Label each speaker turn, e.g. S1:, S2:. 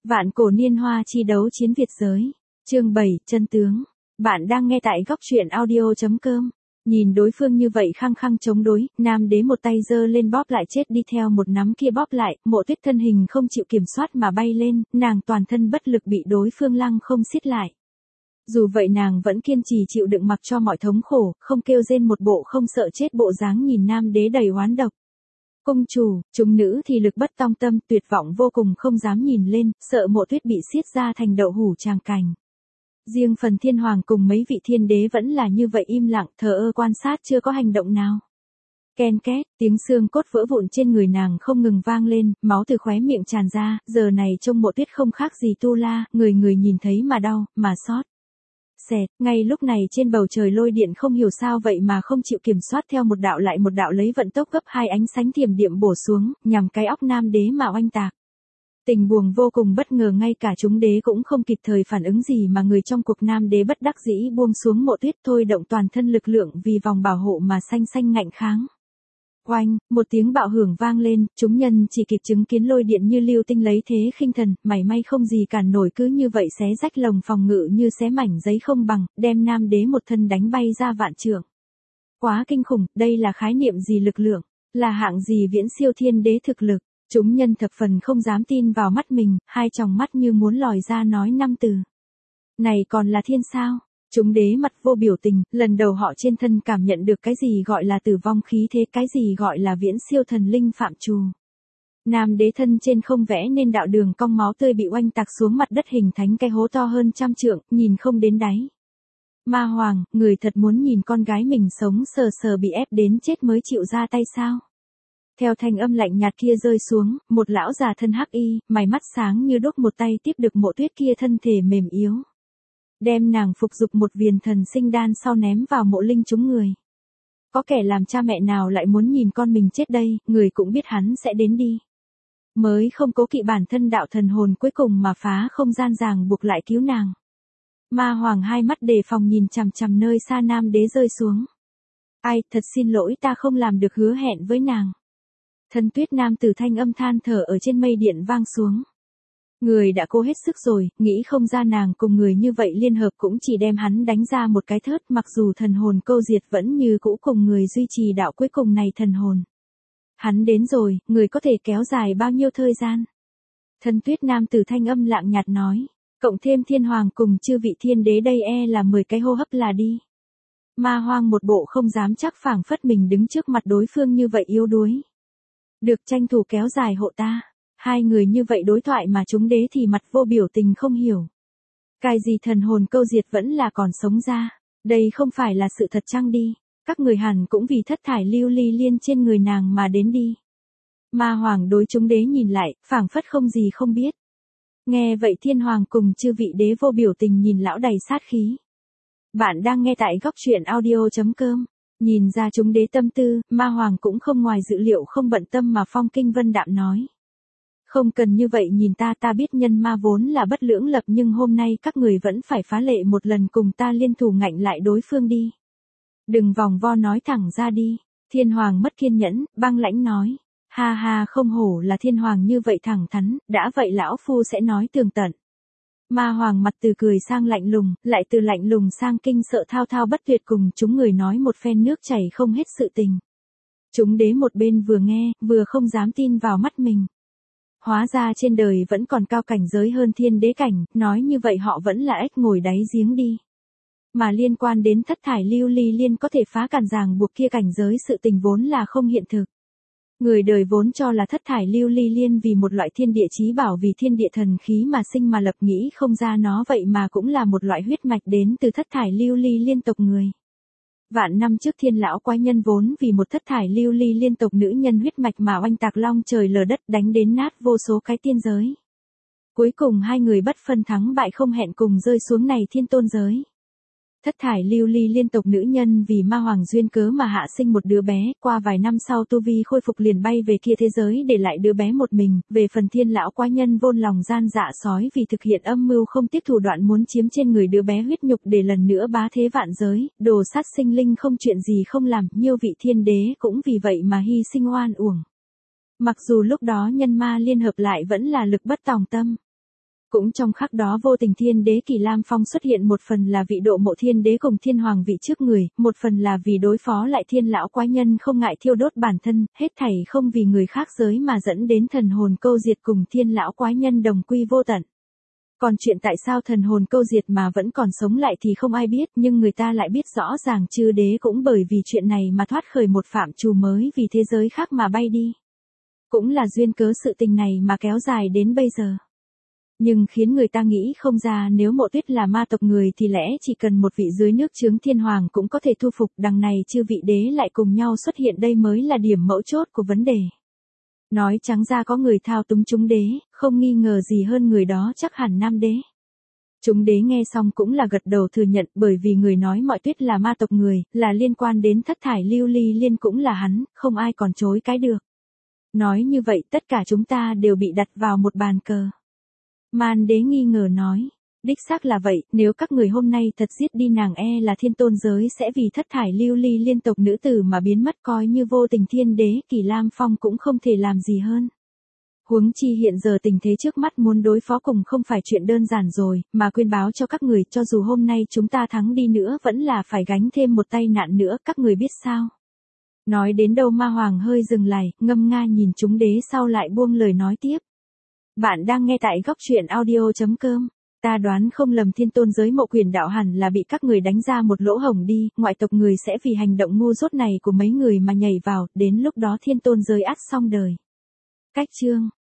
S1: Vạn cổ niên hoa chi đấu chiến Việt giới. Chương 7, chân tướng. Bạn đang nghe tại góc truyện audio.com. Nhìn đối phương như vậy khăng khăng chống đối, nam đế một tay giơ lên bóp lại chết đi theo một nắm kia bóp lại, Mộ Tuyết thân hình không chịu kiểm soát mà bay lên, nàng toàn thân bất lực bị đối phương lăng không siết lại. Dù vậy nàng vẫn kiên trì chịu đựng mặc cho mọi thống khổ, không kêu rên một bộ không sợ chết bộ dáng nhìn nam đế đầy oán độc. Công chủ, chúng nữ thì lực bất tòng tâm, tuyệt vọng vô cùng không dám nhìn lên, sợ Mộ Tuyết bị xiết ra thành đậu hũ tràng cành. Riêng phần thiên hoàng cùng mấy vị thiên đế vẫn là như vậy im lặng thờ ơ quan sát chưa có hành động nào. Ken két, tiếng xương cốt vỡ vụn trên người nàng không ngừng vang lên, máu từ khóe miệng tràn ra, giờ này trông Mộ Tuyết không khác gì tu la, người người nhìn thấy mà đau, mà xót. Xẹt, ngay lúc này trên bầu trời lôi điện không hiểu sao vậy mà không chịu kiểm soát theo một đạo lại một đạo lấy vận tốc gấp 2 ánh sánh thiểm điện bổ xuống, nhằm cái óc nam đế mà oanh tạc. Tình buồng vô cùng bất ngờ ngay cả chúng đế cũng không kịp thời phản ứng gì mà người trong cuộc nam đế bất đắc dĩ buông xuống Mộ Tuyết thôi động toàn thân lực lượng vì vòng bảo hộ mà xanh ngạnh kháng. Oanh, một tiếng bạo hưởng vang lên, chúng nhân chỉ kịp chứng kiến lôi điện như lưu tinh lấy thế khinh thần, mảy may không gì cản nổi cứ như vậy xé rách lồng phòng ngự như xé mảnh giấy không bằng, đem nam đế một thân đánh bay ra vạn trượng. Quá kinh khủng, đây là khái niệm gì lực lượng, là hạng gì viễn siêu thiên đế thực lực, chúng nhân thập phần không dám tin vào mắt mình, hai tròng mắt như muốn lòi ra nói năm từ. Này còn là thiên sao? Chúng đế mặt vô biểu tình, lần đầu họ trên thân cảm nhận được cái gì gọi là tử vong khí thế, cái gì gọi là viễn siêu thần linh phạm trù. Nam đế thân trên không vẽ nên đạo đường cong máu tươi bị oanh tạc xuống mặt đất hình thành cái hố to hơn 100 trượng, nhìn không đến đáy. Ma hoàng, người thật muốn nhìn con gái mình sống sờ sờ bị ép đến chết mới chịu ra tay sao? Theo thanh âm lạnh nhạt kia rơi xuống, một lão già thân hắc y, mày mắt sáng như đốt một tay tiếp được Mộ Tuyết kia thân thể mềm yếu. Đem nàng phục dục một viền thần sinh đan sau ném vào mộ linh chúng người. Có kẻ làm cha mẹ nào lại muốn nhìn con mình chết đây, người cũng biết hắn sẽ đến đi. Mới không cố kỵ bản thân đạo thần hồn cuối cùng mà phá không gian ràng buộc lại cứu nàng. Ma hoàng hai mắt đề phòng nhìn chằm chằm nơi xa nam đế rơi xuống. Ai, thật xin lỗi ta không làm được hứa hẹn với nàng. Thân Tuyết nam tử thanh âm than thở ở trên mây điện vang xuống. Người đã cố hết sức rồi, nghĩ không ra nàng cùng người như vậy liên hợp cũng chỉ đem hắn đánh ra một cái thớt, mặc dù thần hồn câu diệt vẫn như cũ cùng người duy trì đạo cuối cùng này thần hồn. Hắn đến rồi, người có thể kéo dài bao nhiêu thời gian? Thân Tuyết nam tử thanh âm lạng nhạt nói, cộng thêm thiên hoàng cùng chư vị thiên đế đây là 10 cái hô hấp là đi. Ma hoang một bộ không dám chắc phảng phất mình đứng trước mặt đối phương như vậy yếu đuối. Được tranh thủ kéo dài hộ ta. Hai người như vậy đối thoại mà chúng đế thì mặt vô biểu tình không hiểu. Cái gì thần hồn câu diệt vẫn là còn sống ra. Đây không phải là sự thật chăng đi. Các người hẳn cũng vì thất thải lưu ly liên trên người nàng mà đến đi. Ma hoàng đối chúng đế nhìn lại, phảng phất không gì không biết. Nghe vậy thiên hoàng cùng chư vị đế vô biểu tình nhìn lão đầy sát khí. Bạn đang nghe tại góc truyện audio.com. Nhìn ra chúng đế tâm tư, ma hoàng cũng không ngoài dự liệu không bận tâm mà phong kinh vân đạm nói. Không cần như vậy nhìn ta biết nhân ma vốn là bất lưỡng lập nhưng hôm nay các người vẫn phải phá lệ một lần cùng ta liên thủ ngạnh lại đối phương đi. Đừng vòng vo nói thẳng ra đi. Thiên hoàng mất kiên nhẫn, băng lãnh nói. Ha ha không hổ là thiên hoàng như vậy thẳng thắn, đã vậy lão phu sẽ nói tường tận. Ma hoàng mặt từ cười sang lạnh lùng, lại từ lạnh lùng sang kinh sợ thao thao bất tuyệt cùng chúng người nói một phen nước chảy không hết sự tình. Chúng đế một bên vừa nghe, vừa không dám tin vào mắt mình. Hóa ra trên đời vẫn còn cao cảnh giới hơn thiên đế cảnh, nói như vậy họ vẫn là ếch ngồi đáy giếng đi. Mà liên quan đến thất thải lưu ly liên có thể phá cản ràng buộc kia cảnh giới sự tình vốn là không hiện thực. Người đời vốn cho là thất thải lưu ly liên vì một loại thiên địa chí bảo vì thiên địa thần khí mà sinh mà lập, nghĩ không ra nó vậy mà cũng là một loại huyết mạch đến từ thất thải lưu ly liên tộc người. Vạn năm trước thiên lão quái nhân vốn vì một thất thải lưu ly liên tộc nữ nhân huyết mạch mà oanh tạc long trời lở đất đánh đến nát vô số cái tiên giới. Cuối cùng hai người bất phân thắng bại không hẹn cùng rơi xuống này thiên tôn giới. Thất thải lưu ly liên tộc nữ nhân vì ma hoàng duyên cớ mà hạ sinh một đứa bé, qua vài năm sau tu vi khôi phục liền bay về kia thế giới để lại đứa bé một mình, về phần thiên lão quái nhân vốn lòng gian dạ sói vì thực hiện âm mưu không tiếc thủ đoạn muốn chiếm trên người đứa bé huyết nhục để lần nữa bá thế vạn giới, đồ sát sinh linh không chuyện gì không làm, nhiêu vị thiên đế cũng vì vậy mà hy sinh oan uổng. Mặc dù lúc đó nhân ma liên hợp lại vẫn là lực bất tòng tâm. Cũng trong khắc đó vô tình thiên đế Kỳ Lam Phong xuất hiện, một phần là vị độ mộ thiên đế cùng thiên hoàng vị trước người, một phần là vì đối phó lại thiên lão quái nhân không ngại thiêu đốt bản thân, hết thảy không vì người khác giới mà dẫn đến thần hồn câu diệt cùng thiên lão quái nhân đồng quy vô tận. Còn chuyện tại sao thần hồn câu diệt mà vẫn còn sống lại thì không ai biết, nhưng người ta lại biết rõ ràng chư đế cũng bởi vì chuyện này mà thoát khởi một phạm trù mới vì thế giới khác mà bay đi. Cũng là duyên cớ sự tình này mà kéo dài đến bây giờ. Nhưng khiến người ta nghĩ không ra, nếu Mộ Tuyết là ma tộc người thì lẽ chỉ cần một vị dưới nước chướng thiên hoàng cũng có thể thu phục, đằng này chư vị đế lại cùng nhau xuất hiện, đây mới là điểm mấu chốt của vấn đề. Nói trắng ra có người thao túng chúng đế, không nghi ngờ gì hơn người đó chắc hẳn nam đế. Chúng đế nghe xong cũng là gật đầu thừa nhận, bởi vì người nói Mọi Tuyết là ma tộc người, là liên quan đến thất thải lưu ly liên cũng là hắn, không ai còn chối cái được. Nói như vậy tất cả chúng ta đều bị đặt vào một bàn cờ. Man đế nghi ngờ nói, đích xác là vậy, nếu các người hôm nay thật giết đi nàng là thiên tôn giới sẽ vì thất thải lưu ly liên tộc nữ tử mà biến mất, coi như vô tình thiên đế Kỳ Lam Phong cũng không thể làm gì hơn. Huống chi hiện giờ tình thế trước mắt muốn đối phó cùng không phải chuyện đơn giản rồi, mà quyên báo cho các người, cho dù hôm nay chúng ta thắng đi nữa vẫn là phải gánh thêm một tay nạn nữa, các người biết sao. Nói đến đâu ma hoàng hơi dừng lại, ngâm nga nhìn chúng đế sau lại buông lời nói tiếp. Bạn đang nghe tại góc truyện audio.com. Ta đoán không lầm thiên tôn giới Mộ Quyền đạo hẳn là bị các người đánh ra một lỗ hổng đi, ngoại tộc người sẽ vì hành động ngu dốt này của mấy người mà nhảy vào, đến lúc đó thiên tôn giới ắt xong đời. Cách chương